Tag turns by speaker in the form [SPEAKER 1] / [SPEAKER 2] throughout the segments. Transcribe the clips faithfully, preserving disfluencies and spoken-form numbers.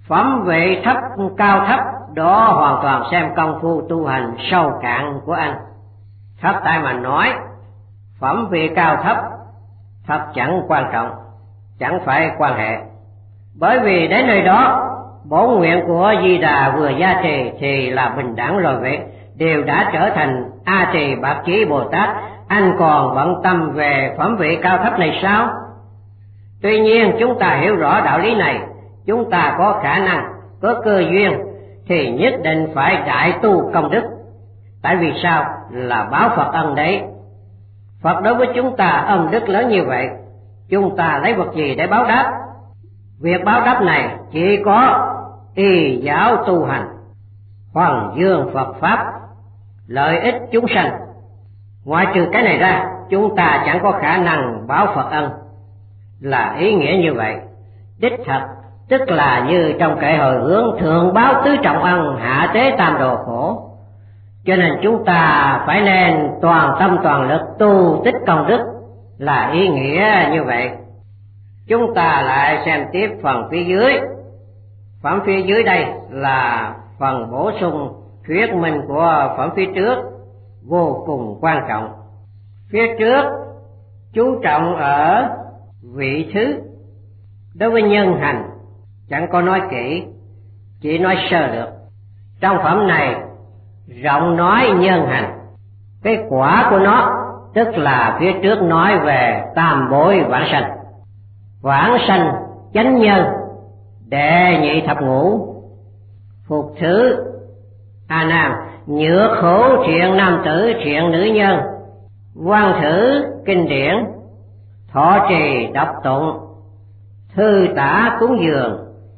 [SPEAKER 1] Phẩm vị thấp cao thấp đó hoàn toàn xem công phu tu hành sâu cạn của anh. Thấp tại mà nói, phẩm vị cao thấp thật chẳng quan trọng, chẳng phải quan hệ. Bởi vì đến nơi đó, bổn nguyện của Di Đà vừa gia trì thì là bình đẳng rồi vậy, đều đã trở thành A Trì Bạc Chí Bồ Tát, anh còn bận tâm về phẩm vị cao thấp này sao? Tuy nhiên chúng ta hiểu rõ đạo lý này, chúng ta có khả năng, có cơ duyên thì nhất định phải đại tu công đức. Tại vì sao? Là báo Phật ân đấy. Phật đối với chúng ta ân đức lớn như vậy, chúng ta lấy vật gì để báo đáp? Việc báo đáp này chỉ có y giáo tu hành, hoàng dương Phật Pháp, lợi ích chúng sanh. Ngoại trừ cái này ra, chúng ta chẳng có khả năng báo Phật ân. Là ý nghĩa như vậy. Đích thật, tức là như trong kệ hồi hướng, thượng báo tứ trọng ân, hạ tế tam đồ khổ. Cho nên chúng ta phải nên toàn tâm toàn lực tu tích công đức, là ý nghĩa như vậy. Chúng ta lại xem tiếp phần phía dưới. Phẩm phía dưới đây là phần bổ sung thuyết minh của phẩm phía trước, vô cùng quan trọng. Phía trước chú trọng ở vị thứ. Đối với nhân hành chẳng có nói kỹ, chỉ nói sơ lược. Trong phẩm này rộng nói nhân hành, cái quả của nó, tức là phía trước nói về tam bối vãng sanh. Vãng sanh chánh nhân, đệ nhị thập ngũ, phục thứ a nam, nhược khổ thiện nam tử thiện nữ nhân, văn thử kinh điển, thọ trì đọc tụng, thư tả cúng dường,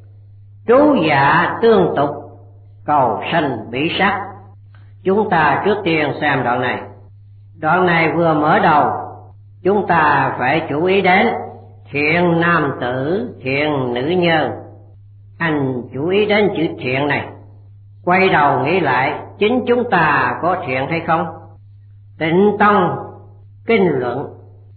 [SPEAKER 1] trú dạ tương tục, cầu sanh bị sát. Chúng ta trước tiên xem đoạn này. Đoạn này vừa mở đầu, chúng ta phải chú ý đến thiện nam tử, thiện nữ nhân. Anh chú ý đến chữ thiện này, quay đầu nghĩ lại chính chúng ta có thiện hay không? Tịnh Tông kinh luận,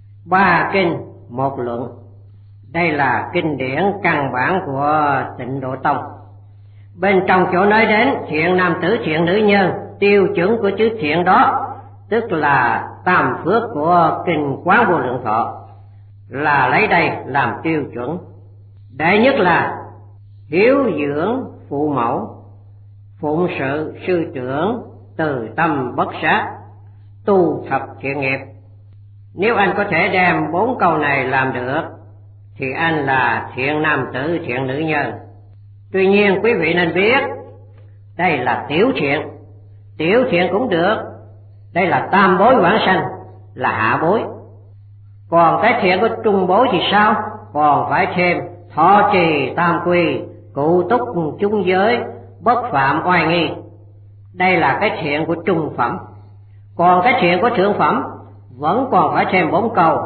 [SPEAKER 1] ba kinh một luận. Đây là kinh điển căn bản của Tịnh Độ Tông. Bên trong chỗ nói đến thiện nam tử, thiện nữ nhân, tiêu chuẩn của chữ thiện đó tức là tam phước của kinh Quán Vô Lượng Thọ, là lấy đây làm tiêu chuẩn. Đệ nhất là hiếu dưỡng phụ mẫu, phụng sự sư trưởng, từ tâm bất sát, tu thập thiện nghiệp. Nếu anh có thể đem bốn câu này làm được thì anh là thiện nam tử, thiện nữ nhân. Tuy nhiên quý vị nên biết, đây là tiểu thiện. Tiểu thiện cũng được, đây là tam bối vãng sanh, là hạ bối. Còn cái thiện của trung bối thì sao? Còn phải thêm thọ trì tam quy, cụ túc chung giới, bất phạm oai nghi. Đây là cái thiện của trung phẩm. Còn cái thiện của thượng phẩm vẫn còn phải thêm bốn câu: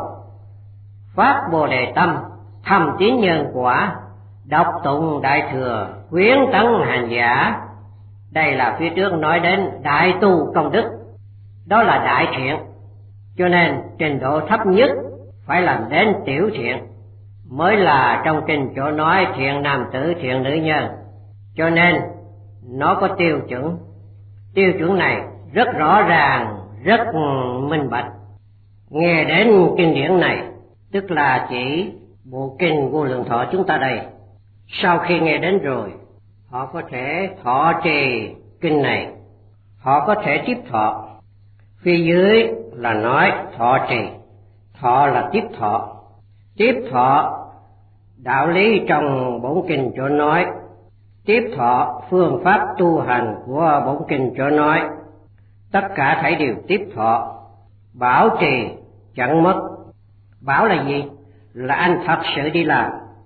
[SPEAKER 1] phát bồ đề tâm, thầm tín nhân quả, đọc tụng đại thừa, khuyến tấn hành giả. Đây là phía trước nói đến đại tu công đức, đó là đại thiện. Cho nên trình độ thấp nhất phải làm đến tiểu thiện, mới là trong kinh chỗ nói thiện nam tử, thiện nữ nhân. Cho nên nó có tiêu chuẩn. Tiêu chuẩn này rất rõ ràng, rất minh bạch. Nghe đến kinh điển này, tức là chỉ bộ kinh Vô Lượng Thọ chúng ta đây. Sau khi nghe đến rồi, họ có thể thọ trì kinh này, họ có thể tiếp thọ. Phía dưới là nói thọ trì, thọ là tiếp thọ. Tiếp thọ đạo lý trong bổn kinh chỗ nói, tiếp thọ phương pháp tu hành của bổn kinh chỗ nói, tất cả thảy đều tiếp thọ. Bảo trì chẳng mất. Bảo là gì? Là anh thật sự đi làm,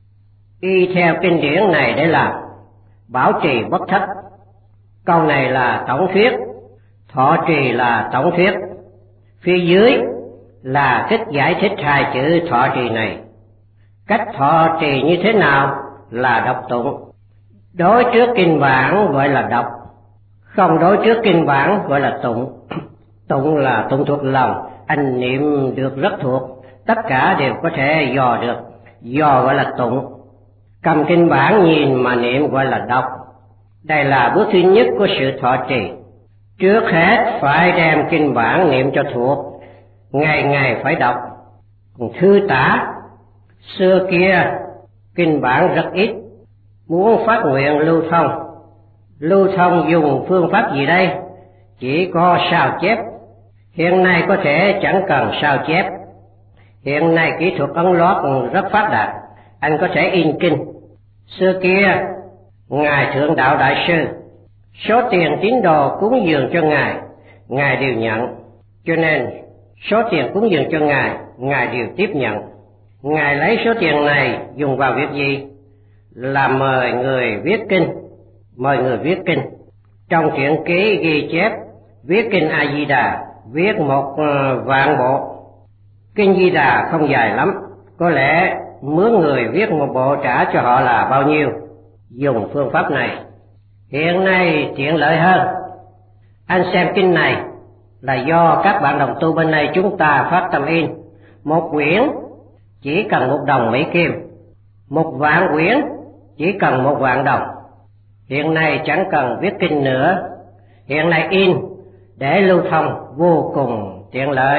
[SPEAKER 1] y theo kinh điển này để làm, bảo trì bất thất. Câu này là tổng thuyết, thọ trì là tổng thuyết. Phía dưới là cách giải thích hai chữ thọ trì này. Cách thọ trì như thế nào? Là đọc tụng. Đối trước kinh bản gọi là đọc, không đối trước kinh bản gọi là tụng. Tụng là tụng thuộc lòng, anh niệm được rất thuộc, tất cả đều có thể dò được, dò gọi là tụng. Cầm kinh bản nhìn mà niệm gọi là đọc. Đây là bước thứ nhất của sự thọ trì. Trước hết phải đem kinh bản niệm cho thuộc, ngày ngày phải đọc. Còn thư tả, xưa kia kinh bản rất ít, muốn phát nguyện lưu thông. Lưu thông dùng phương pháp gì đây? Chỉ có sao chép. Hiện nay có thể chẳng cần sao chép. Hiện nay kỹ thuật ấn lót rất phát đạt, anh có thể in kinh. Xưa kia, Ngài Thượng Đạo Đại Sư, số tiền tín đồ cúng dường cho Ngài, Ngài đều nhận. Cho nên, số tiền cúng dường cho Ngài, Ngài đều tiếp nhận. Ngài lấy số tiền này dùng vào việc gì? Là mời người viết kinh. Mời người viết kinh. Trong truyện ký ghi chép, viết kinh A-di-đà, viết một vạn bộ. Kinh Di Đà không dài lắm, có lẽ mướn người viết một bộ trả cho họ là bao nhiêu. Dùng phương pháp này hiện nay tiện lợi hơn. Anh xem kinh này là do các bạn đồng tu bên này chúng ta phát tâm in. Một quyển chỉ cần một đồng Mỹ Kim, một vạn quyển chỉ cần một vạn đồng. Hiện nay chẳng cần viết kinh nữa, hiện nay in để lưu thông vô cùng tiện lợi.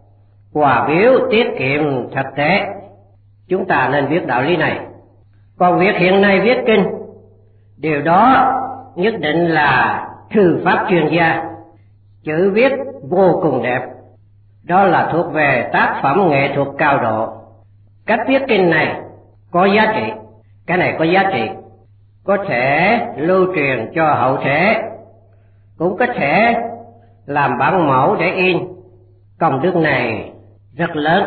[SPEAKER 1] Quà biếu tiết kiệm thực tế, chúng ta nên biết đạo lý này. Còn việc hiện nay viết kinh, điều đó nhất định là thư pháp chuyên gia, chữ viết vô cùng đẹp, đó là thuộc về tác phẩm nghệ thuật cao độ. Cách viết kinh này có giá trị, cái này có giá trị, có thể lưu truyền cho hậu thế, cũng có thể làm bản mẫu để in. Công đức này rất lớn.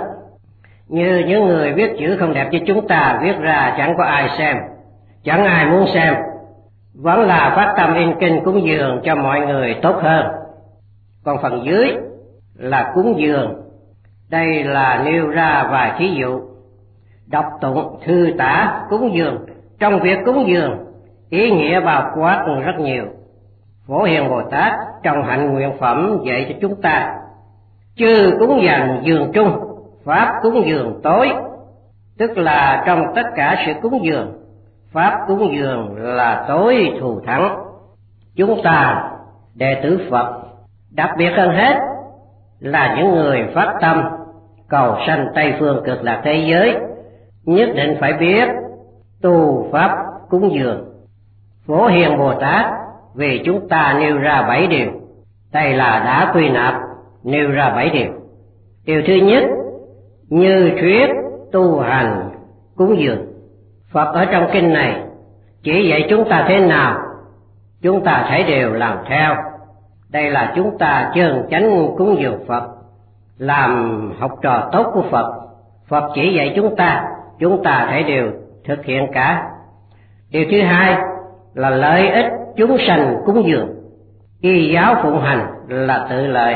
[SPEAKER 1] Như những người viết chữ không đẹp như chúng ta viết ra chẳng có ai xem, chẳng ai muốn xem, vẫn là phát tâm in kinh cúng dường cho mọi người tốt hơn. Còn phần dưới là cúng dường, đây là nêu ra vài thí dụ. Đọc tụng, thư tả, cúng dường. Trong việc cúng dường, ý nghĩa bao quát rất nhiều. Phổ Hiền Bồ Tát trong hạnh nguyện phẩm dạy cho chúng ta: chư cúng dường dường trung, pháp cúng dường tối. Tức là trong tất cả sự cúng dường, pháp cúng dường là tối thù thắng. Chúng ta đệ tử Phật, đặc biệt hơn hết là những người phát tâm cầu sanh Tây phương cực lạc thế giới, nhất định phải biết tu pháp cúng dường. Phổ Hiền Bồ Tát vì chúng ta nêu ra bảy điều, đây là đã quy nạp nêu ra bảy điều. Điều thứ nhất, như thuyết tu hành cúng dường. Phật ở trong kinh này chỉ dạy chúng ta thế nào, chúng ta thấy đều làm theo. Đây là chúng ta chân chánh cúng dường Phật, làm học trò tốt của Phật. Phật chỉ dạy chúng ta, chúng ta thấy đều thực hiện cả. Điều thứ hai là lợi ích chúng sanh cúng dường. Y giáo phụng hành là tự lợi.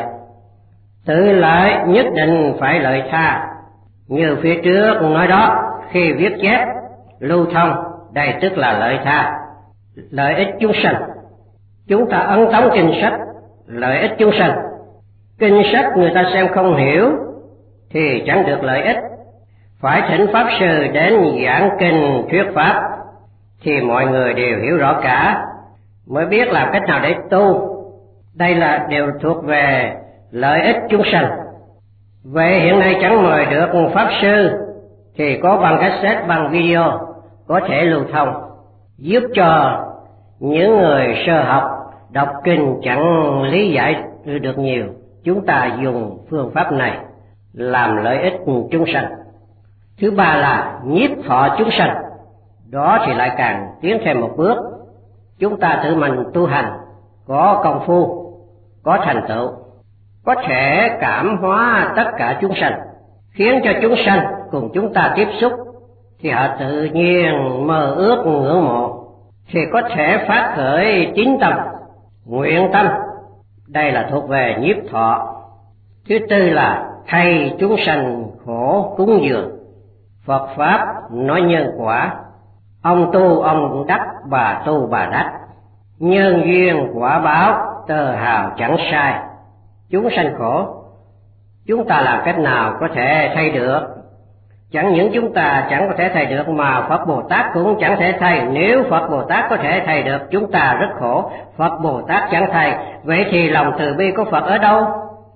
[SPEAKER 1] Tự lợi nhất định phải lợi tha. Như phía trước nói đó, khi viết chép, lưu thông, đây tức là lợi tha. Lợi ích chúng sanh. Chúng ta ấn tống kinh sách, lợi ích chúng sanh. Kinh sách người ta xem không hiểu thì chẳng được lợi ích. Phải thỉnh Pháp Sư đến giảng kinh thuyết Pháp thì mọi người đều hiểu rõ cả, mới biết làm cách nào để tu. Đây là đều thuộc về lợi ích chúng sanh. Vậy hiện nay chẳng mời được Pháp Sư thì có bằng cassette, bằng video có thể lưu thông, giúp cho những người sơ học đọc kinh chẳng lý giải được nhiều. Chúng ta dùng phương pháp này làm lợi ích chúng sanh. Thứ ba là nhiếp thọ chúng sanh. Đó thì lại càng tiến thêm một bước. Chúng ta tự mình tu hành, có công phu, có thành tựu, có thể cảm hóa tất cả chúng sanh, khiến cho chúng sanh cùng chúng ta tiếp xúc thì họ tự nhiên mơ ước ngưỡng mộ, thì có thể phát khởi tín tâm, nguyện tâm. Đây là thuộc về nhiếp thọ. Thứ tư là thay chúng sanh khổ cúng dường. Phật Pháp nói nhân quả, ông tu ông đắc, bà tu bà đắc. Nhân duyên quả báo, tơ hào chẳng sai. Chúng sanh khổ, chúng ta làm cách nào có thể thay được? Chẳng những chúng ta chẳng có thể thay được mà Phật Bồ Tát cũng chẳng thể thay. Nếu Phật Bồ Tát có thể thay được, chúng ta rất khổ. Phật Bồ Tát chẳng thay, vậy thì lòng từ bi của Phật ở đâu?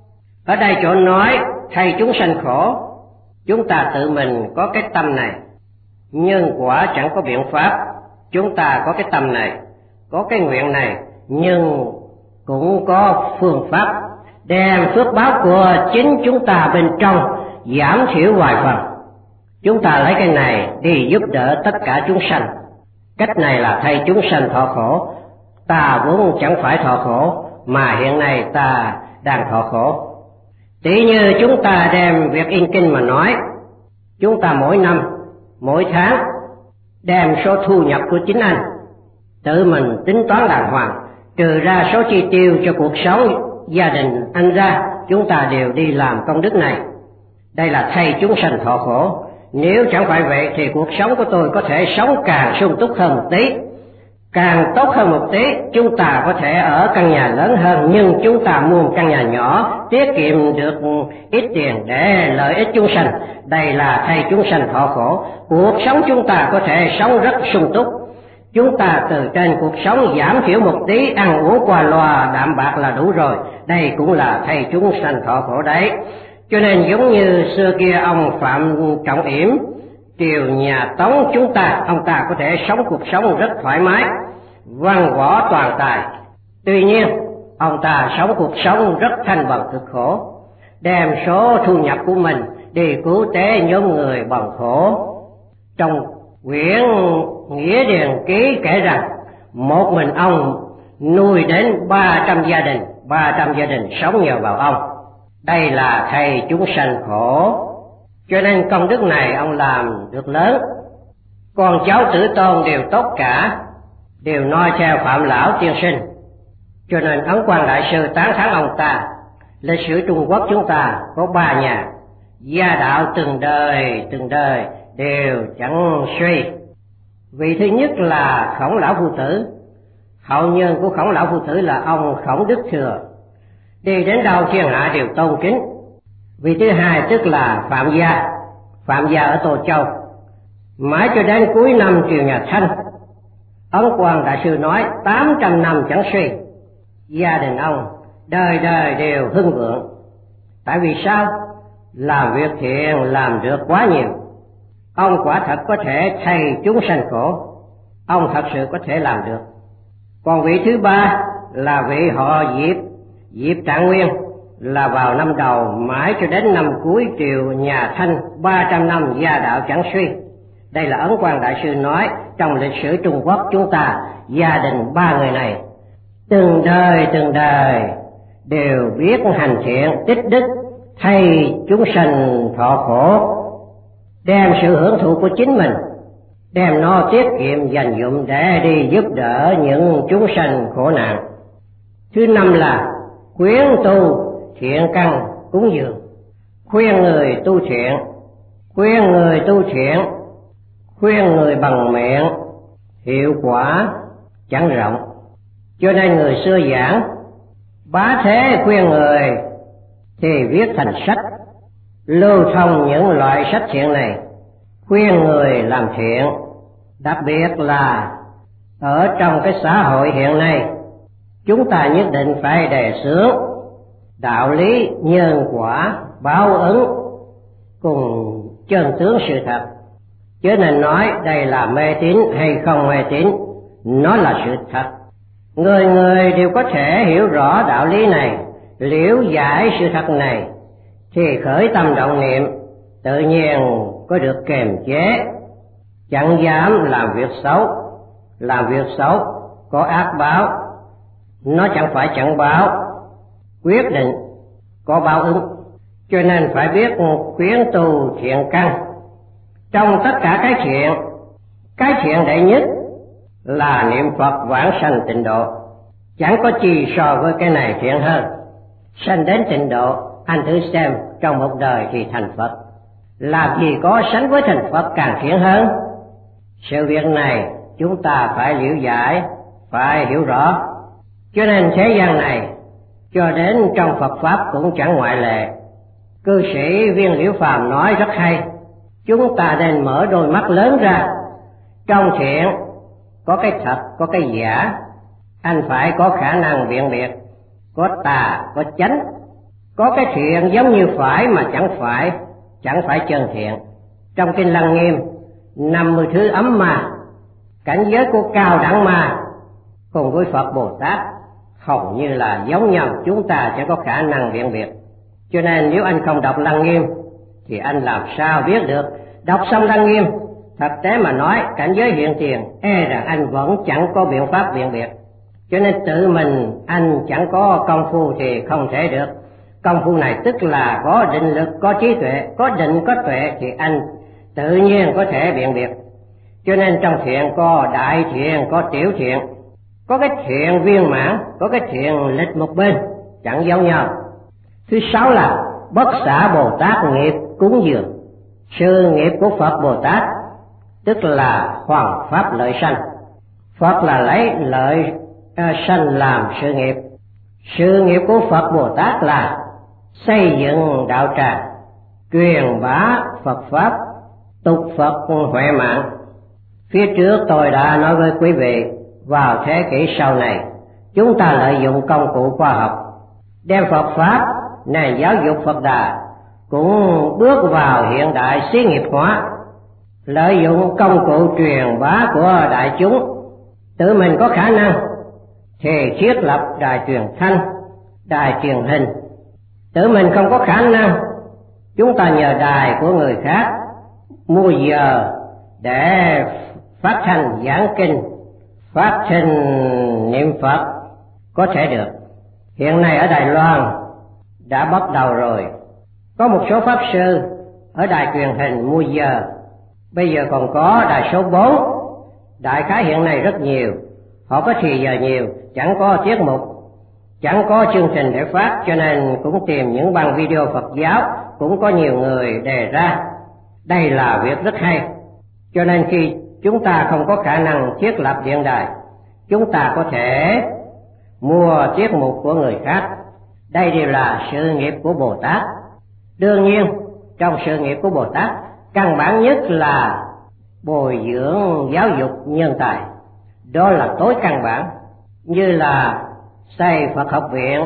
[SPEAKER 1] Ở đây chỗ nói thay chúng sanh khổ, chúng ta tự mình có cái tâm này, nhưng quả chẳng có biện pháp. Chúng ta có cái tâm này, có cái nguyện này, nhưng cũng có phương pháp đem phước báo của chính chúng ta bên trong giảm thiểu vài phần. Chúng ta lấy cái này đi giúp đỡ tất cả chúng sanh. Cách này là thay chúng sanh thọ khổ. Ta vốn chẳng phải thọ khổ, mà hiện nay ta đang thọ khổ. Tỷ như chúng ta đem việc in kinh mà nói, chúng ta mỗi năm, mỗi tháng đem số thu nhập của chính anh, tự mình tính toán đàng hoàng, trừ ra số chi tiêu cho cuộc sống gia đình anh ra, chúng ta đều đi làm công đức này. Đây là thay chúng sanh thọ khổ. Nếu chẳng phải vậy thì cuộc sống của tôi có thể sống càng sung túc hơn một tí, càng tốt hơn một tí. Chúng ta có thể ở căn nhà lớn hơn, nhưng chúng ta mua một căn nhà nhỏ, tiết kiệm được ít tiền để lợi ích chúng sanh. Đây là thay chúng sanh thọ khổ. Cuộc sống chúng ta có thể sống rất sung túc. Chúng ta từ trên cuộc sống giảm thiểu một tí, ăn uống qua loa đạm bạc là đủ rồi. Đây cũng là thay chúng sanh thọ khổ đấy. Cho nên giống như xưa kia ông Phạm Trọng Yểm, triều nhà Tống chúng ta, ông ta có thể sống cuộc sống rất thoải mái, văn võ toàn tài. Tuy nhiên, ông ta sống cuộc sống rất thanh bần cực khổ, đem số thu nhập của mình đi cứu tế nhóm người bần khổ. Trong quyển Nghĩa Điền Ký kể rằng, một mình ông nuôi đến ba trăm gia đình, ba trăm gia đình sống nhờ vào ông. Đây là thầy chúng sanh khổ. Cho nên công đức này ông làm được lớn. Con cháu tử tôn đều tốt cả, đều noi theo Phạm Lão tiên sinh. Cho nên Ấn Quang Đại Sư tán thán ông ta. Lịch sử Trung Quốc chúng ta có ba nhà, gia đạo từng đời từng đời đều chẳng suy. Vị thứ nhất là Khổng Lão Phu Tử. Hậu nhân của Khổng Lão Phu Tử là ông Khổng Đức Thừa, đi đến đâu thiên hạ đều tôn kính. Vị thứ hai tức là Phạm Gia. Phạm Gia ở Tô Châu. Mãi cho đến cuối năm triều nhà Thanh, Ấn Quang Đại Sư nói tám trăm năm chẳng suy. Gia đình ông đời đời đều hưng vượng. Tại vì sao? Làm việc thiện làm được quá nhiều. Ông quả thật có thể thay chúng sanh khổ. Ông thật sự có thể làm được. Còn vị thứ ba là vị họ Diệp, Diệp Trạng Nguyên, là vào năm đầu mãi cho đến năm cuối triều nhà Thanh, ba trăm năm gia đạo chẳng suy. Đây là Ấn Quang Đại Sư nói trong lịch sử Trung Quốc chúng ta, gia đình ba người này từng đời từng đời đều biết hành thiện tích đức, thay chúng sanh thọ khổ, đem sự hưởng thụ của chính mình, đem nó tiết kiệm dành dụm để đi giúp đỡ những chúng sanh khổ nạn. Thứ năm là khuyến tu thiện căn cúng dường. Khuyên người tu thiện, khuyên người tu thiện, khuyên người bằng miệng, hiệu quả chẳng rộng. Cho nên người xưa giảng, bá thế khuyên người thì viết thành sách, lưu thông những loại sách thiện này, khuyên người làm thiện. Đặc biệt là ở trong cái xã hội hiện nay, chúng ta nhất định phải đề xướng đạo lý nhân quả báo ứng cùng chân tướng sự thật. Chứ nên nói đây là mê tín hay không mê tín, nó là sự thật. Người người đều có thể hiểu rõ đạo lý này, liễu giải sự thật này, thì khởi tâm động niệm tự nhiên có được kiềm chế, chẳng dám làm việc xấu. Làm việc xấu có ác báo, nó chẳng phải chẳng báo, quyết định có báo ứng. Cho nên phải biết khuyến tu thiện căn. Trong tất cả cái thiện, cái thiện đệ nhất là niệm Phật vãng sanh tịnh độ. Chẳng có chi so với cái này thiện hơn. Sanh đến tịnh độ, anh thử xem trong một đời thì thành Phật, làm gì có sánh với thành Phật càng thiện hơn. Sự việc này chúng ta phải liễu giải, phải hiểu rõ. Cho nên thế gian này cho đến trong Phật Pháp cũng chẳng ngoại lệ. Cư sĩ Viên Liễu Phàm nói rất hay, chúng ta nên mở đôi mắt lớn ra. Trong thiện có cái thật, có cái giả, anh phải có khả năng辨biệt. Có tà, có chánh, có cái thiện giống như phải mà chẳng phải, chẳng phải chân thiện. Trong kinh Lăng Nghiêm, năm mươi thứ ấm ma, cảnh giới của cao đẳng ma cùng với Phật Bồ Tát hầu như là giống nhau, chúng ta chẳng có khả năng辨biệt. Cho nên nếu anh không đọc Lăng Nghiêm thì anh làm sao biết được. Đọc xong Lăng Nghiêm, thực tế mà nói cảnh giới hiện tiền, e rằng anh vẫn chẳng có biện pháp辨biệt. Cho nên tự mình anh chẳng có công phu thì không thể được. Công phu này tức là có định lực, có trí tuệ, có định, có tuệ thì anh tự nhiên có thể辨biệt. Cho nên trong thiện có đại thiện, có tiểu thiện, có cái thiện viên mãn, có cái thiện lệch một bên, chẳng giống nhau. Thứ sáu là bất xả Bồ Tát nghiệp cúng dường. Sự nghiệp của Phật Bồ Tát tức là hoàn pháp lợi sanh. Phật là lấy lợi à, sanh làm sự nghiệp. Sự nghiệp của Phật Bồ Tát là xây dựng đạo tràng, truyền bá Phật pháp, tục Phật huệ mạng. Phía trước tôi đã nói với quý vị, vào thế kỷ sau này, chúng ta lợi dụng công cụ khoa học, đem Phật pháp, nền giáo dục Phật Đà cũng bước vào hiện đại xí nghiệp hóa, lợi dụng công cụ truyền bá của đại chúng. Tự mình có khả năng thì thiết lập đài truyền thanh, đài truyền hình. Tự mình không có khả năng, chúng ta nhờ đài của người khác mua giờ để phát thanh giảng kinh, phát thanh niệm Phật có thể được. Hiện nay ở Đài Loan đã bắt đầu rồi, có một số pháp sư ở đài truyền hình mua giờ. Bây giờ còn có đài số bốn, đại khái hiện nay rất nhiều. Họ có thì giờ nhiều, chẳng có tiết mục, chẳng có chương trình để phát, cho nên cũng tìm những băng video Phật giáo, cũng có nhiều người đề ra. Đây là việc rất hay. Cho nên khi chúng ta không có khả năng thiết lập điện đài, chúng ta có thể mua tiết mục của người khác. Đây đều là sự nghiệp của Bồ Tát. Đương nhiên, trong sự nghiệp của Bồ Tát, căn bản nhất là bồi dưỡng giáo dục nhân tài. Đó là tối căn bản, như là xây Phật học viện,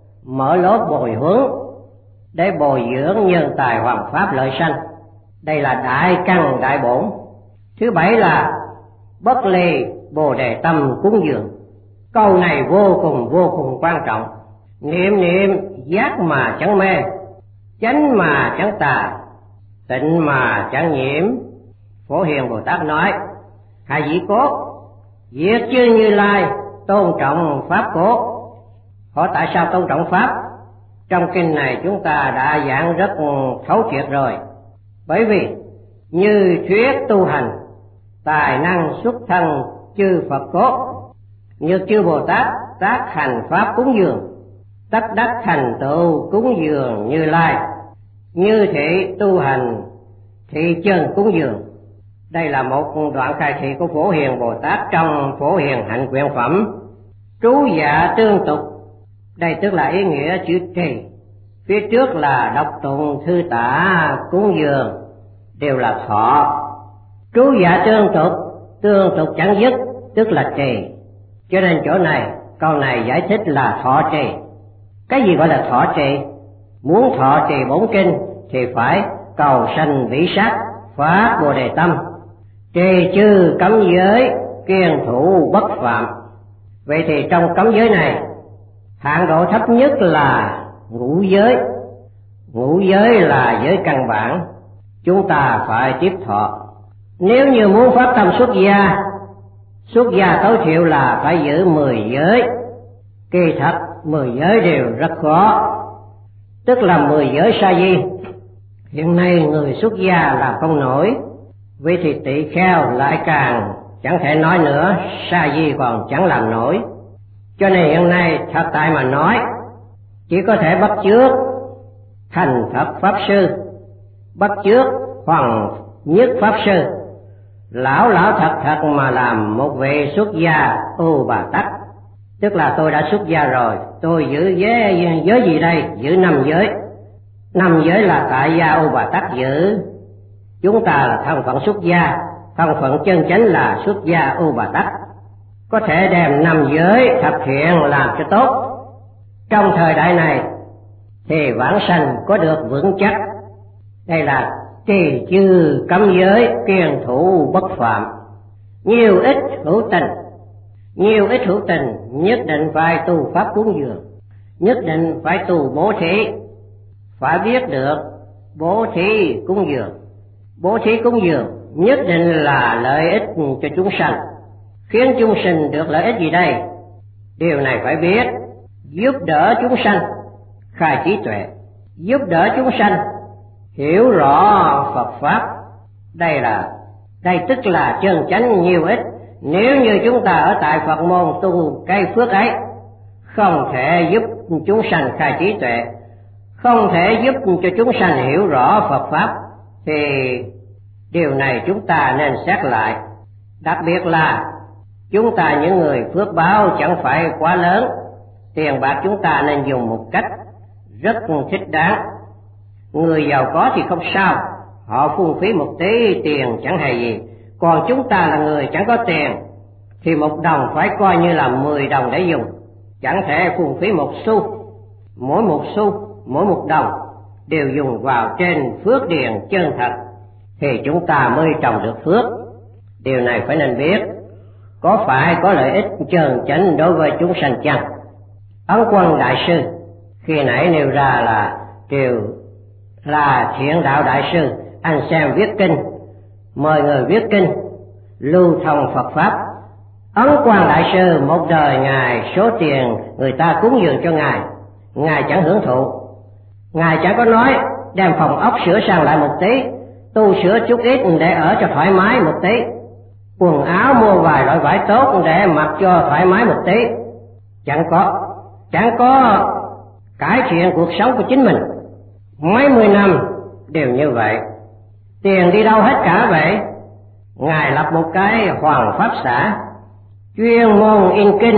[SPEAKER 1] mở lớp bồi huấn để bồi dưỡng nhân tài hoàn pháp lợi sanh. Đây là đại căn đại bổn. Thứ bảy là bất ly bồ đề tâm cúng dường. Câu này vô cùng vô cùng quan trọng. Niệm niệm giác mà chẳng mê, chánh mà chẳng tà, tịnh mà chẳng nhiễm. Phổ Hiền Bồ Tát nói, hai vị cốt việc chư Như Lai tôn trọng pháp cốt. Hỏi tại sao tôn trọng pháp? Trong kinh này chúng ta đã giảng rất thấu triệt rồi. Bởi vì như thuyết tu hành, tài năng xuất thân chư Phật cốt, như chư Bồ Tát tác hành pháp cúng dường, tất đắc thành tựu cúng dường Như Lai, như thị tu hành thị chân cúng dường. Đây là một đoạn khai thị của Phổ Hiền Bồ Tát trong Phổ Hiền Hạnh Quyển Phẩm. Trú dạ tương tục, đây tức là ý nghĩa chữ trì. Phía trước là đọc tụng thư tả cúng dường, đều là thọ. Trú dạ tương tục, tương tục chẳng dứt, tức là trì. Cho nên chỗ này, câu này giải thích là thọ trì. Cái gì gọi là thọ trì? Muốn thọ trì bổn kinh thì phải cầu sanh vĩ sát, phát bồ đề tâm, trì chư cấm giới, kiêng thủ bất phạm. Vậy thì trong cấm giới này, hạng độ thấp nhất là ngũ giới. Ngũ giới là giới căn bản, chúng ta phải tiếp thọ. Nếu như muốn phát tâm xuất gia, xuất gia tối thiểu là phải giữ mười giới. Kỳ thật mười giới đều rất khó, tức là mười giới sa di. Hiện nay người xuất gia làm không nổi, vì thì tỳ kheo lại càng chẳng thể nói nữa, sa di còn chẳng làm nổi. Cho nên hiện nay thật tại mà nói, chỉ có thể bắt chước thành Phật Pháp Sư, bắt chước Hoàng Nhất Pháp Sư, lão lão thật thật mà làm một vị xuất gia U Bà Tắc. Tức là tôi đã xuất gia rồi, tôi giữ giới, giới gì đây? Giữ năm giới. Năm giới là tại gia U Bà Tắc giữ. Chúng ta là thân phận xuất gia, thân phận chân chánh là xuất gia U Bà Tát, có thể đem năm giới thập thiện làm cho tốt. Trong thời đại này thì vãng sanh có được vững chắc. Đây là trì chư cấm giới, kiêng thủ bất phạm. Nhiều ít hữu tình, nhiều ít hữu tình nhất định phải tu pháp cúng dường, nhất định phải tu bố thí, phải biết được bố thí cúng dường. Bố thí cúng dường nhất định là lợi ích cho chúng sanh. Khiến chúng sinh được lợi ích gì đây? Điều này phải biết. Giúp đỡ chúng sanh khai trí tuệ, giúp đỡ chúng sanh hiểu rõ Phật pháp. Đây là đây tức là chân chánh nhiều ích. Nếu như chúng ta ở tại Phật môn tu cây phước ấy, không thể giúp chúng sanh khai trí tuệ, không thể giúp cho chúng sanh hiểu rõ Phật pháp, thì điều này chúng ta nên xét lại. Đặc biệt là chúng ta những người phước báo chẳng phải quá lớn, tiền bạc chúng ta nên dùng một cách rất thích đáng. Người giàu có thì không sao, họ phung phí một tí tiền chẳng hề gì. Còn chúng ta là người chẳng có tiền thì một đồng phải coi như là mười đồng để dùng, chẳng thể phung phí một xu. Mỗi một xu, mỗi một đồng đều dùng vào trên phước điền chân thật thì chúng ta mới trồng được phước. Điều này phải nên biết. Có phải có lợi ích chân chánh đối với chúng sanh chăng? Ấn Quân Đại Sư khi nãy nêu ra là điều là Thiện Đạo Đại Sư, anh xem viết kinh, mời người viết kinh, lưu thông Phật pháp. Ấn Quang Đại Sư một đời ngài số tiền người ta cúng dường cho ngài, ngài chẳng hưởng thụ. Ngài chẳng có nói đem phòng ốc sửa sang lại một tí, tu sửa chút ít để ở cho thoải mái một tí, quần áo mua vài loại vải tốt để mặc cho thoải mái một tí. Chẳng có, chẳng có cải thiện cuộc sống của chính mình. Mấy mươi năm đều như vậy. Tiền đi đâu hết cả vậy? Ngài lập một cái Hoàng Pháp Xã, chuyên môn in kinh,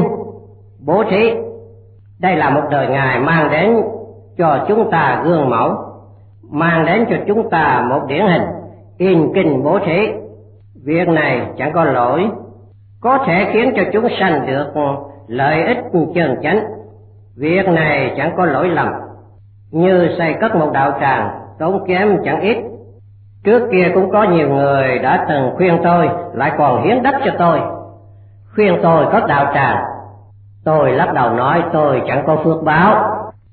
[SPEAKER 1] bố thí. Đây là một đời ngài mang đến cho chúng ta gương mẫu, mang đến cho chúng ta một điển hình, in kinh bố thí. Việc này chẳng có lỗi, có thể khiến cho chúng sanh được lợi ích chân chánh. Việc này chẳng có lỗi lầm. Như xây cất một đạo tràng tốn kém chẳng ít. Trước kia cũng có nhiều người đã từng khuyên tôi, lại còn hiến đất cho tôi, khuyên tôi cất đạo tràng. Tôi lắc đầu nói tôi chẳng có phước báo.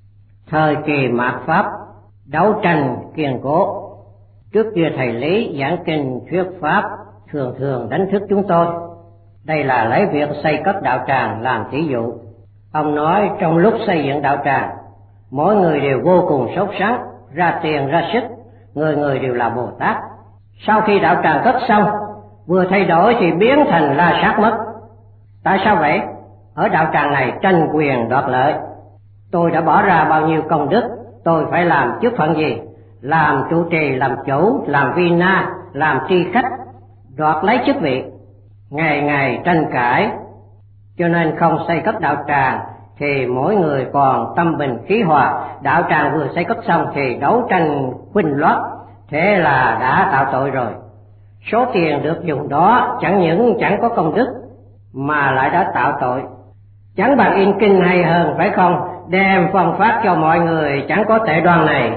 [SPEAKER 1] Thời kỳ mạt Pháp đấu tranh kiên cố, trước kia thầy Lý giảng kinh thuyết pháp thường thường đánh thức chúng tôi. Đây là lấy việc xây cất đạo tràng làm thí dụ. Ông nói trong lúc xây dựng đạo tràng, mỗi người đều vô cùng sốt sắng, ra tiền ra sức, người người đều là Bồ Tát. Sau khi đạo tràng cất xong, vừa thay đổi thì biến thành La Sát mất. Tại sao vậy? Ở đạo tràng này tranh quyền đoạt lợi. Tôi đã bỏ ra bao nhiêu công đức, tôi phải làm chức phận gì? Làm trụ trì, làm chủ, làm vi na, làm tri khách, đoạt lấy chức vị, ngày ngày tranh cãi. Cho nên không xây cất đạo tràng thì mỗi người còn tâm bình khí hòa. Đạo tràng vừa xây cất xong thì đấu tranh huynh loát, thế là đã tạo tội rồi. Số tiền được dùng đó chẳng những chẳng có công đức mà lại đã tạo tội. Chẳng bằng in kinh hay hơn phải không? Đem phân phát cho mọi người chẳng có tệ đoan này.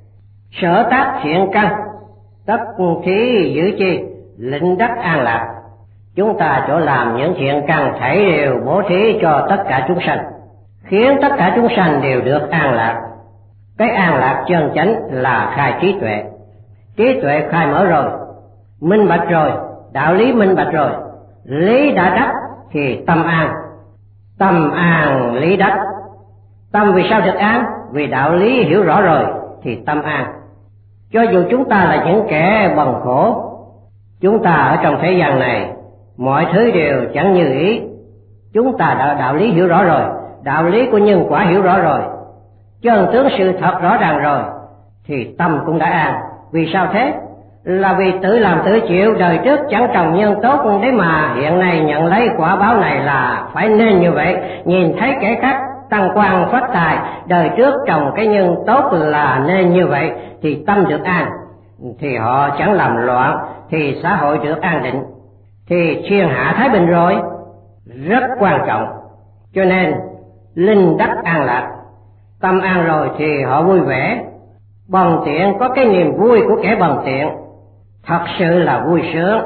[SPEAKER 1] Sở tác thiện căn, tất thí giữ chi, lĩnh đắc an lạc. Chúng ta chỗ làm những thiện căn thảy đều bố thí cho tất cả chúng sanh, khiến tất cả chúng sanh đều được an lạc. Cái an lạc chân chánh là khai trí tuệ. Trí tuệ khai mở rồi, minh bạch rồi, đạo lý minh bạch rồi, lý đã đắc thì tâm an. Tâm an lý đắc. Tâm vì sao được an? Vì đạo lý hiểu rõ rồi thì tâm an. Cho dù chúng ta là những kẻ bần khổ, chúng ta ở trong thế gian này mọi thứ đều chẳng như ý. Chúng ta đã đạo lý hiểu rõ rồi, đạo lý của nhân quả hiểu rõ rồi, chân tướng sự thật rõ ràng rồi, thì tâm cũng đã an. Vì sao thế? Là vì tự làm tự chịu, đời trước chẳng trồng nhân tốt đấy mà hiện nay nhận lấy quả báo này là phải nên như vậy. Nhìn thấy kẻ khác tăng quan phát tài, đời trước trồng cái nhân tốt là nên như vậy thì tâm được an. thì họ chẳng làm loạn, thì xã hội được an định, thì thiên hạ thái bình rồi. Rất quan trọng. Cho nên linh đắc an lạc, tâm an rồi thì họ vui vẻ. Bần tiện có cái niềm vui của kẻ bần tiện, thật sự là vui sướng.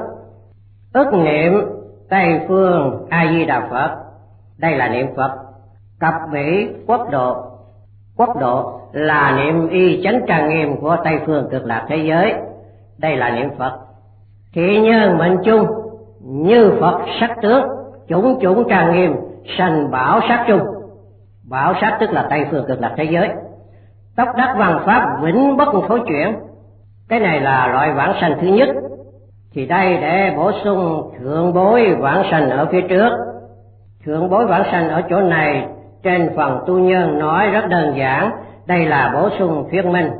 [SPEAKER 1] Ức niệm Tây phương A Di Đà Phật, đây là niệm Phật. Cập bỉ quốc độ, quốc độ là niệm y chánh trang nghiêm của Tây phương cực lạc thế giới, đây là niệm Phật. Thị nhân mệnh chung như Phật sắc tướng, chủng chủng trang nghiêm sanh bảo sát chung. Bảo sát tức là Tây phương cực lạc thế giới. Tốc đắc văn pháp vĩnh bất thối chuyển, cái này là loại vãng sanh thứ nhất. Thì đây để bổ sung thượng bối vãng sanh ở phía trước. Thượng bối vãng sanh ở chỗ này trên phần tu nhân nói rất đơn giản, đây là bổ sung thuyết minh.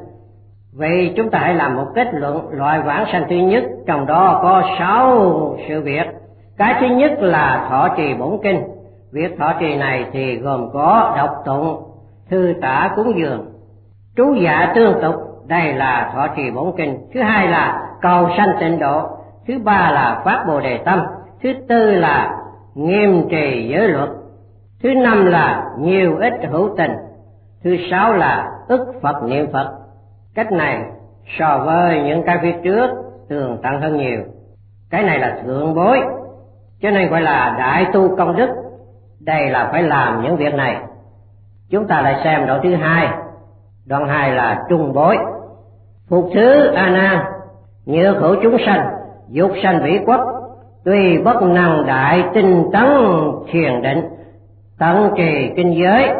[SPEAKER 1] Vậy chúng ta hãy làm một kết luận loại vãng sanh thứ nhất, trong đó có sáu sự việc. Cái thứ nhất là thọ trì bổn kinh. Việc thọ trì này thì gồm có đọc tụng, thư tả cúng dường, trú dạ tương tục, đây là thọ trì bổn kinh. Thứ hai là cầu sanh tịnh độ. Thứ ba là phát bồ đề tâm. Thứ tư là nghiêm trì giới luật. Thứ năm là nhiều ít hữu tình. Thứ sáu là ức Phật niệm Phật. Cách này so với những cái phía trước tường tận hơn nhiều. Cái này là thượng bối, cho nên gọi là đại tu công đức. Đây là phải làm những việc này. Chúng ta lại xem đoạn thứ hai. Đoạn hai là trung bối. Phục thứ A Nan, nhược hữu chúng sanh, dục sanh vĩ quốc, tuy bất năng đại tinh tấn thiền định, tận trì kinh giới.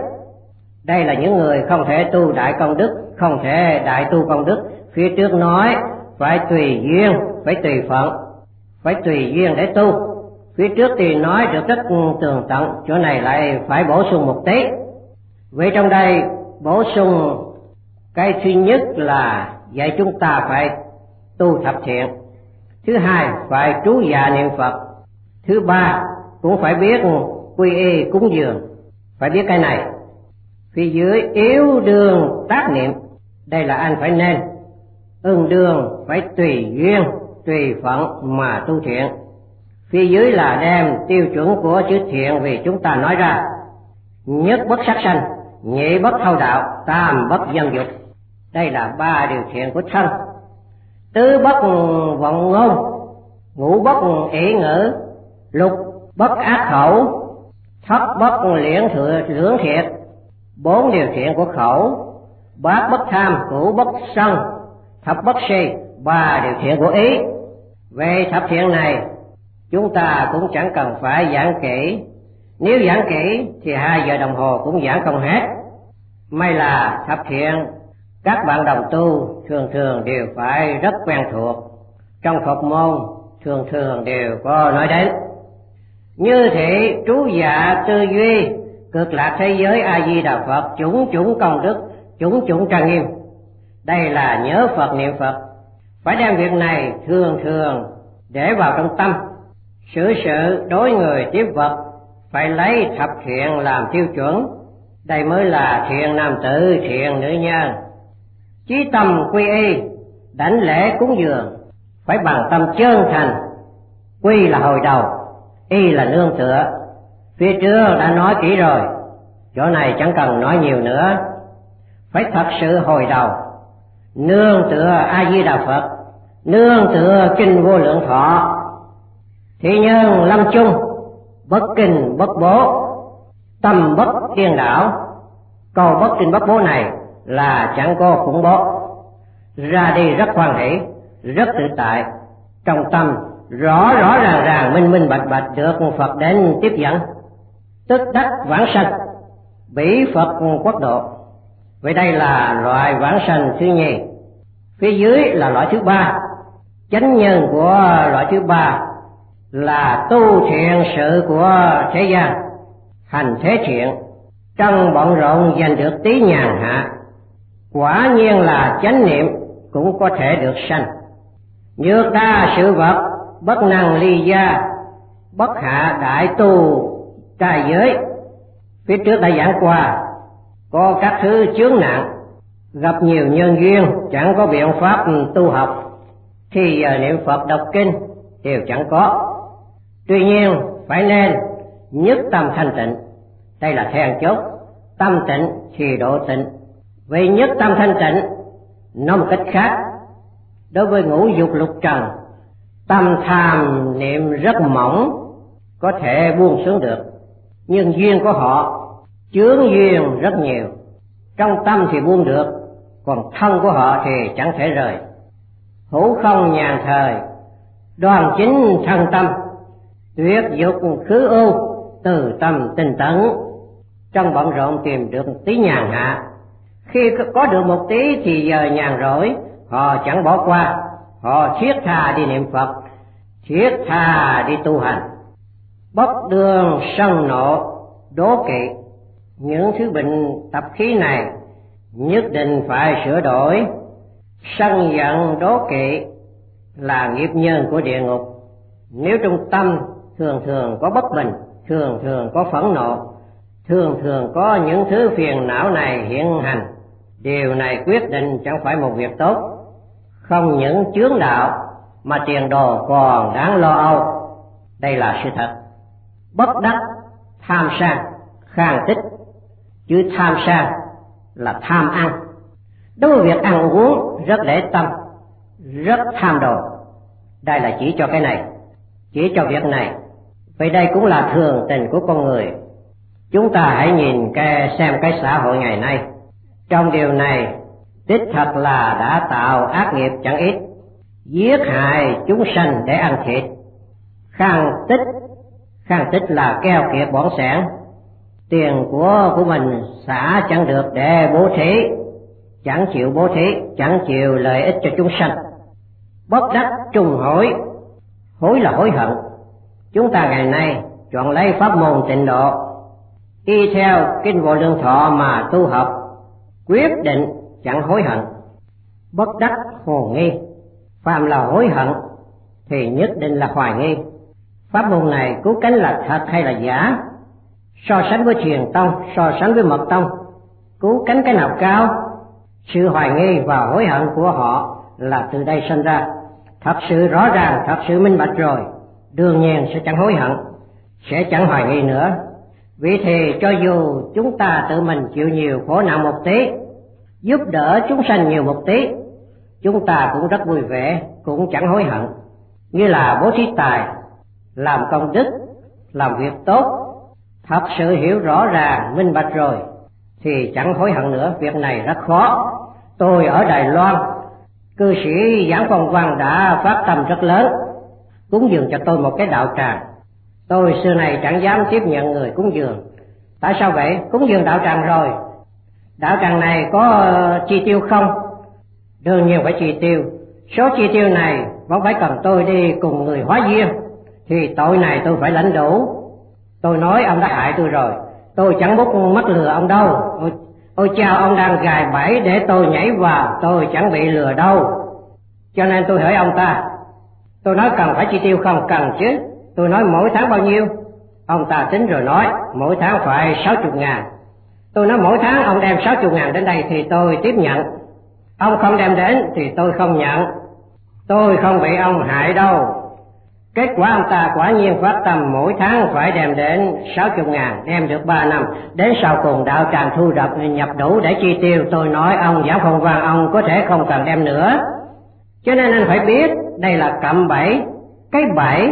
[SPEAKER 1] Đây là những người không thể tu đại công đức, không thể đại tu công đức. Phía trước nói phải tùy duyên, phải tùy phận, phải tùy duyên để tu. Phía trước thì nói được rất tường tận, chỗ này lại phải bổ sung một tí. Vậy trong đây bổ sung cái thứ nhất là dạy chúng ta phải tu thập thiện. Thứ hai phải trú dạ niệm Phật. Thứ ba cũng phải biết quy y cúng dường, phải biết cái này. Phía dưới yếu đương tác niệm, đây là anh phải nên. Ưng đương phải tùy duyên, tùy phận mà tu thiện. Phía dưới là đem tiêu chuẩn của chữ thiện vì chúng ta nói ra. Nhất bất sát sanh, nhị bất thâu đạo, tam bất dân dục. Đây là ba điều thiện của thân. Tứ bất vọng ngôn, ngũ bất ỷ ngữ, lục bất ác khẩu, thất bất liễn thừa lưỡng thiệt. Bốn điều thiện của khẩu, bát bất tham, cửu bất sân, thập bất si, ba điều thiện của ý. Về thập thiện này chúng ta cũng chẳng cần phải giảng kỹ. Nếu giảng kỹ thì hai giờ đồng hồ cũng giảng không hết. May là thập thiện các bạn đồng tu thường thường đều phải rất quen thuộc. Trong Phật môn thường thường đều có nói đến. Như thị trú dạ tư duy, cực lạc thế giới A Di Đà Phật, chủng chủng công đức, chủng chủng trang nghiêm. Đây là nhớ Phật niệm Phật. Phải đem việc này thường thường để vào trong tâm. Xử sự đối người tiếp vật phải lấy thập thiện làm tiêu chuẩn. Đây mới là thiện nam tử, thiện nữ nhân. Chí tâm quy y, đảnh lễ cúng dường phải bằng tâm chân thành. Quy là hồi đầu, y là nương tựa. Phía trước đã nói kỹ rồi, chỗ này chẳng cần nói nhiều nữa. Phải thật sự hồi đầu, nương tựa A Di Đà Phật, nương tựa kinh vô lượng thọ. Thị nhân lâm chung, bất kinh bất bố, tâm bất điên đảo. Câu bất kinh bất bố này là chẳng có khủng bố. Ra đi rất hoan hỷ, rất tự tại, trong tâm rõ rõ ràng ràng, minh minh bạch bạch được Phật đến tiếp dẫn, tức đắc vãng sanh, bỉ Phật quốc độ. Vậy đây là loại vãng sanh thứ nhì. Phía dưới là loại thứ ba. Chánh nhân của loại thứ ba là tu thiện sự của thế gian, hành thế thiện, trong bận rộn giành được tí nhàn hạ. Quả nhiên là chánh niệm cũng có thể được sanh. Nhược đa sự vật, bất năng ly gia, bất hạ đại tu trai giới. Phía trước đã giảng qua, có các thứ chướng nạn, gặp nhiều nhân duyên, chẳng có biện pháp tu học, thì giờ niệm Phật đọc kinh đều chẳng có. Tuy nhiên phải nên nhất tâm thanh tịnh, đây là then chốt. Tâm tịnh thì độ tịnh. Vì nhất tâm thanh tịnh, nói một cách khác, đối với ngũ dục lục trần, tâm tham niệm rất mỏng, có thể buông xuống được, nhưng duyên của họ chướng duyên rất nhiều. Trong tâm thì buông được, còn thân của họ thì chẳng thể rời. Hữu không nhàn thời, đoan chính thân tâm, tuyệt dục khứ ưu, từ tâm tinh tấn. Trong bận rộn tìm được tí nhàn hạ, khi có được một tí thì giờ nhàn rỗi, họ chẳng bỏ qua, họ thiết tha đi niệm Phật, thiết tha đi tu hành. Bất đương sân nộ đố kỵ, những thứ bệnh tập khí này nhất định phải sửa đổi. Sân giận đố kỵ là nghiệp nhân của địa ngục. Nếu trong tâm thường thường có bất bình, thường thường có phẫn nộ, thường thường có những thứ phiền não này hiện hành, điều này quyết định chẳng phải một việc tốt. Không những chướng đạo mà tiền đồ còn đáng lo âu. Đây là sự thật. Bất đắc tham sang khang tích. Chữ tham sang là tham ăn. Đối với việc ăn uống rất để tâm, rất tham đồ. Đây là chỉ cho cái này, chỉ cho việc này. Vậy đây cũng là thường tình của con người. Chúng ta hãy nhìn cái xem cái xã hội ngày nay. Trong điều này đích thật là đã tạo ác nghiệp chẳng ít, giết hại chúng sanh để ăn thịt. Khang tích, khang tích là keo kiệt bỏng sẻn. Tiền của của mình xả chẳng được để bố thí, chẳng chịu bố thí, chẳng chịu lợi ích cho chúng sanh. Bất đắc trùng hối, hối là hối hận. Chúng ta ngày nay chọn lấy pháp môn tịnh độ, y theo kinh Vô Lượng Thọ mà tu học, quyết định chẳng hối hận. Bất đắc hồ nghi, phàm là hối hận thì nhất định là hoài nghi. Pháp môn này cứu cánh là thật hay là giả? So sánh với Thiền Tông, so sánh với Mật Tông, cứu cánh cái nào cao? Sự hoài nghi và hối hận của họ là từ đây sinh ra. Thật sự rõ ràng, thật sự minh bạch rồi, đương nhiên sẽ chẳng hối hận, sẽ chẳng hoài nghi nữa. Vì thì cho dù chúng ta tự mình chịu nhiều khổ nạn một tí, giúp đỡ chúng sanh nhiều một tí, chúng ta cũng rất vui vẻ, cũng chẳng hối hận. Như là bố thí tài, làm công đức, làm việc tốt, thật sự hiểu rõ ràng, minh bạch rồi thì chẳng hối hận nữa. Việc này rất khó. Tôi ở Đài Loan, cư sĩ Giảng Phong Văn đã phát tâm rất lớn, cúng dường cho tôi một cái đạo tràng. Tôi xưa này chẳng dám tiếp nhận người cúng dường. Tại sao vậy? Cúng dường đạo tràng rồi, đạo tràng này có chi tiêu không? Đương nhiên phải chi tiêu. Số chi tiêu này vẫn phải cần tôi đi cùng người hóa duyên, thì tội này tôi phải lãnh đủ. Tôi nói ông đã hại tôi rồi, tôi chẳng bút mắt lừa ông đâu. Ôi, ôi chao, ông đang gài bẫy để tôi nhảy vào, tôi chẳng bị lừa đâu. Cho nên tôi hỏi ông ta, tôi nói cần phải chi tiêu không? Cần chứ. Tôi nói mỗi tháng bao nhiêu? Ông ta tính rồi nói mỗi tháng phải sáu chục ngàn. Tôi nói mỗi tháng ông đem sáu chục ngàn đến đây thì tôi tiếp nhận, ông không đem đến thì tôi không nhận. Tôi không bị ông hại đâu. Kết quả ông ta quả nhiên phát tâm mỗi tháng phải đem đến sáu chục ngàn, đem được ba năm. Đến sau cùng đạo tràng thu nhập nhập đủ để chi tiêu. Tôi nói ông Giảng Phong Văn, ông có thể không cần đem nữa. Cho nên anh phải biết đây là cạm bẫy. Cái bẫy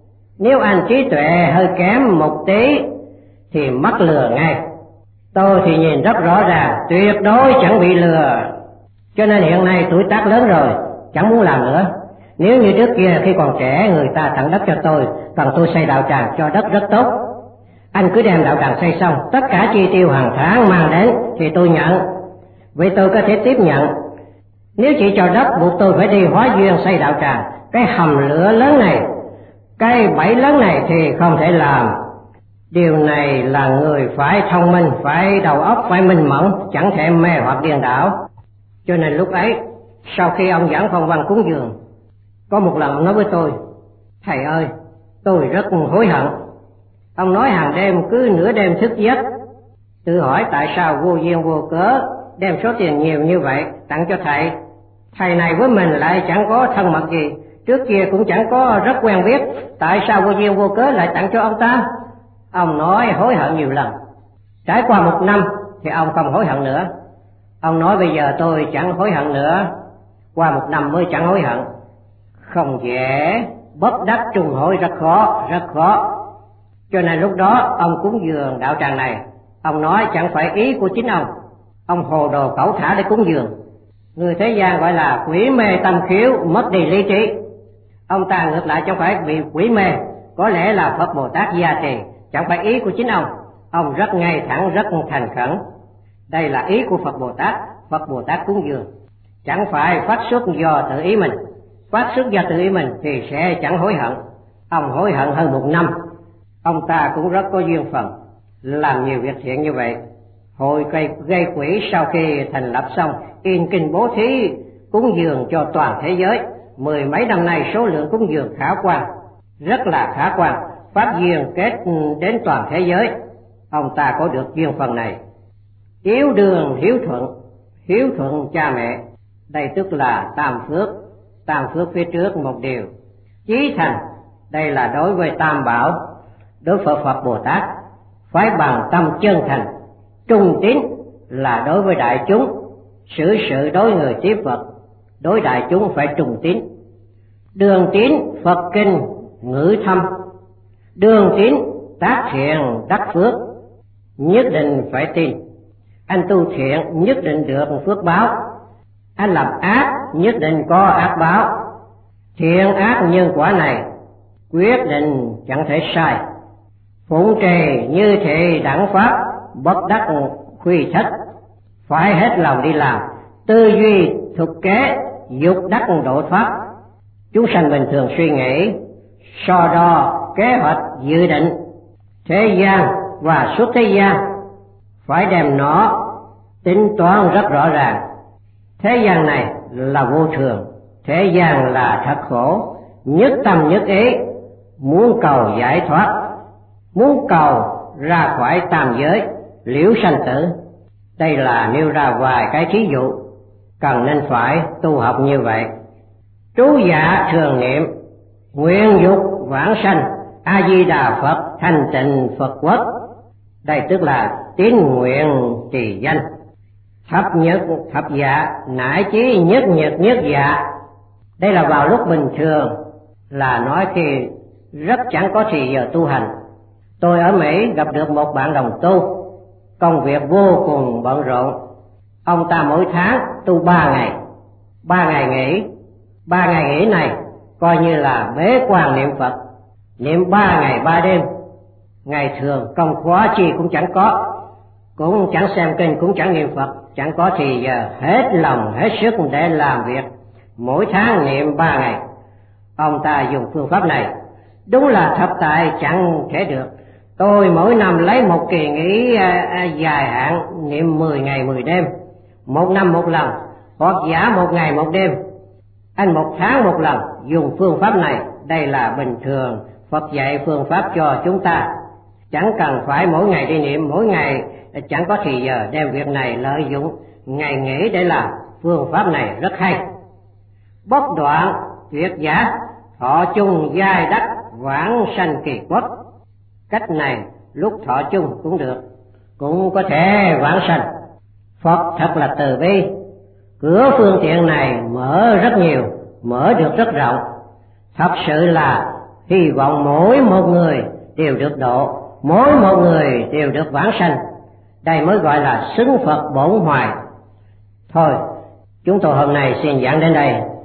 [SPEAKER 1] nếu anh trí tuệ hơi kém một tí thì mắc lừa ngay. Tôi thì nhìn rất rõ ràng, tuyệt đối chẳng bị lừa. Cho nên hiện nay tuổi tác lớn rồi, chẳng muốn làm nữa. Nếu như trước kia khi còn trẻ người ta tặng đất cho tôi, cần tôi xây đạo tràng cho đất rất tốt, anh cứ đem đạo tràng xây xong, tất cả chi tiêu hàng tháng mang đến thì tôi nhận. Vậy tôi có thể tiếp nhận. Nếu chỉ cho đất buộc tôi phải đi hóa duyên xây đạo tràng, cái hầm lửa lớn này, cái bẫy lớn này thì không thể làm. Điều này là người phải thông minh, phải đầu óc, phải minh mẫn, chẳng thể mê hoặc điên đảo. Cho nên lúc ấy, sau khi ông Giảng Phong Văn cúng dường, có một lần ông nói với tôi, thầy ơi, tôi rất hối hận. Ông nói hàng đêm cứ nửa đêm thức giấc, tự hỏi tại sao vô duyên vô cớ đem số tiền nhiều như vậy tặng cho thầy. Thầy này với mình lại chẳng có thân mật gì, trước kia cũng chẳng có rất quen biết, tại sao vô duyên vô cớ lại tặng cho ông ta? Ông nói hối hận nhiều lần. Trải qua một năm thì ông không hối hận nữa. Ông nói bây giờ tôi chẳng hối hận nữa, qua một năm mới chẳng hối hận. Không dễ, bất đắc trùng hối rất khó, rất khó. Cho nên lúc đó ông cúng dường đạo tràng này, ông nói chẳng phải ý của chính ông, ông hồ đồ cẩu thả để cúng dường. Người thế gian gọi là quỷ mê tâm khiếu, mất đi lý trí. Ông ta ngược lại chẳng phải bị quỷ mê, có lẽ là Phật Bồ Tát gia trì, chẳng phải ý của chính ông. Ông rất ngay thẳng, rất thành khẩn. Đây là ý của Phật Bồ Tát, Phật Bồ Tát cúng dường, chẳng phải phát xuất do tự ý mình. Phát xuất do tự ý mình thì sẽ chẳng hối hận. Ông hối hận hơn một năm. Ông ta cũng rất có duyên phận, làm nhiều việc thiện như vậy. Hội gây, gây quỹ sau khi thành lập xong, in kinh bố thí cúng dường cho toàn thế giới. Mười mấy năm nay số lượng cúng dường khả quan, rất là khả quan, pháp duyên kết đến toàn thế giới. Ông ta có được duyên phần này. Yếu đường hiếu thuận, hiếu thuận cha mẹ, đây tức là tam phước. Tam phước phía trước một điều. Chí thành, đây là đối với tam bảo. Đối với Phật Bồ Tát phải bằng tâm chân thành. Trung tín là đối với đại chúng, xử sự đối người tiếp Phật, đối đại chúng phải trung tín. Đường tín Phật kinh ngữ thâm, đường tín tác thiện đắc phước, nhất định phải tin. Anh tu thiện nhất định được phước báo, anh làm ác nhất định có ác báo. Thiện ác nhân quả này quyết định chẳng thể sai. Phụng trì như thị đẳng pháp, bất đắc khuy thất, phải hết lòng đi làm. Tư duy thực kế, dục đắc độ thoát. Chúng sanh bình thường suy nghĩ, so đo, kế hoạch, dự định. Thế gian và suốt thế gian phải đem nó tính toán rất rõ ràng. Thế gian này là vô thường, thế gian là thật khổ. Nhất tâm nhất ý muốn cầu giải thoát, muốn cầu ra khỏi tam giới, liễu sanh tử. Đây là nêu ra vài cái thí dụ, cần nên phải tu học như vậy. Trú dạ thường niệm, nguyện dục vãng sanh, A Di Đà Phật thanh tịnh Phật quốc. Đây tức là tín nguyện trì danh. Thập nhật thập dạ, nải chí nhất nhật nhất dạ. Đây là vào lúc bình thường, là nói khi rất chẳng có thì giờ tu hành. Tôi ở Mỹ gặp được một bạn đồng tu, công việc vô cùng bận rộn. Ông ta mỗi tháng tu ba ngày, ba ngày nghỉ. Ba ngày nghỉ này coi như là bế quan niệm Phật, niệm ba ngày ba đêm. Ngày thường công khóa chi cũng chẳng có, cũng chẳng xem kinh, cũng chẳng niệm Phật, chẳng có thì giờ hết lòng hết sức để làm việc. Mỗi tháng niệm ba ngày. Ông ta dùng phương pháp này, đúng là thập tại chẳng thể được. Tôi mỗi năm lấy một kỳ nghỉ à, à, dài hạn, niệm mười ngày mười đêm, một năm một lần, hoặc giả một ngày một đêm. Anh một tháng một lần dùng phương pháp này. Đây là bình thường, Phật dạy phương pháp cho chúng ta, chẳng cần phải mỗi ngày đi niệm, mỗi ngày chẳng có thì giờ đem việc này lợi dụng ngày nghỉ để làm. Phương pháp này rất hay. Bất đoạn tuyệt giả, thọ chung giai đắc, vãng sanh kỳ quốc. Cách này lúc thọ chung cũng được, cũng có thể vãng sanh. Phật thật là từ bi, cửa phương tiện này mở rất nhiều, mở được rất rộng. Thật sự là hy vọng mỗi một người đều được độ, mỗi một người đều được vãng sanh. Đây mới gọi là xứng Phật bổn hoài. Thôi, chúng tôi hôm nay xin giảng đến đây.